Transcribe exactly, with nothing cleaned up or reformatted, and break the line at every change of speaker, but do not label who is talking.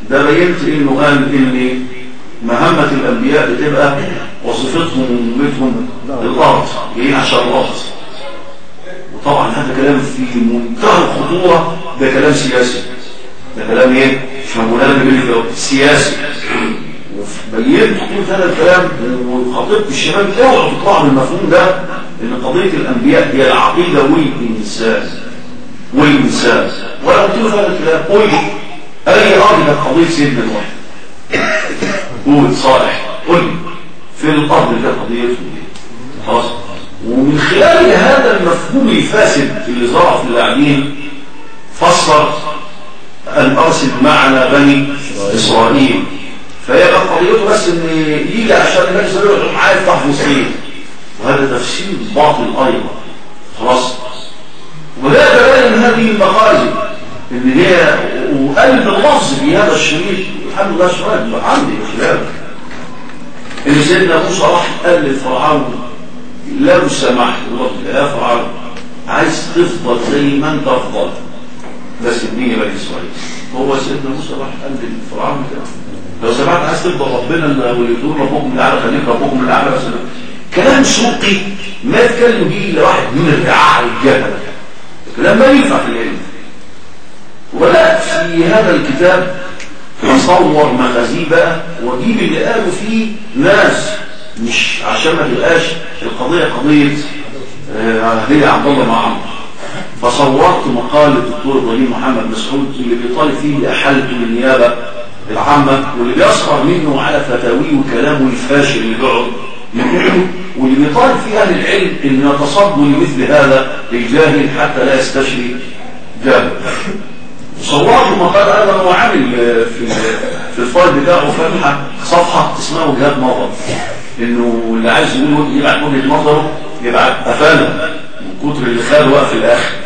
ده بينت انه قال ان مهمة الانبياء بتبقى وظيفتهم ومهمتهم الارض، جايين عشان الارض. وطبعا هذا كلام في منتهى الخطورة، ده كلام سياسي، ده كلام ايه؟ مش مولانا بالله سياسي. وبينت طول هذا الكلام وخطيبت الشباب اوعوا تطلعوا من المفهوم ده ان قضية الانبياء هي العقيدة والانسان والانسان. ولا قلت له هذا الكلام قول لي اي ارض كانت قضية سيدنا نوح قول صالح، قول لي فين الارض اللي كانت قضيته خلاص. ومن خلال هذا المفهوم الفاسد اللي ظهر في اللاعبين فسر ان ارسل معنا بني اسرائيل، فهي كانت قضيته بس ان يجي عشان الناس يقولوا معايا يفتح فلسطين، وهذا تفسير باطل ايضا خلاص. ولا تبين هذه المخازن ان هي وقلب اللفظ في هذا الشريط الحمد لله سؤال عندي خلاف ان سيدنا موسى راح قال لفرعون لو سمحت يا فرعون عايز تفضل زي ما انت افضل بس ابني بني اسرائيل. هو سيدنا موسى راح قال لفرعون كده لو سمحت عايز تفضل ربنا واللي يقول ربكم الاعلى خليك ربكم الاعلى. بس كلام سوقي ما يتكلم به الا واحد من الرعاع الجهل، كلام ما ينفع في العلم. ولا في هذا الكتاب تصور مغازيه بقى واجيب اللي قالوا فيه ناس مش عشان ما تبقاش القضيه قضيه هي عبد الله مع عمرو. فصورت مقاله الدكتور ابراهيم محمد مسعود اللي بيطالب فيه باحاله النيابه العامه واللي بيسخر منه على فتاويه وكلامه الفاشل اللي بيقعد يقوله، واللي بيطالب فيه اهل العلم ان يتصدوا لمثل هذا الجاهل حتى لا يستشري جاهل. وصورت مقال هذا هو عامل في في الفايل بتاعه فتحه صفحه اسمها وجهات نظر، انه اللي عايز يقول يبعت وجهه نظره يبعت افاله من كتر اللي خاله وقف في الاخر.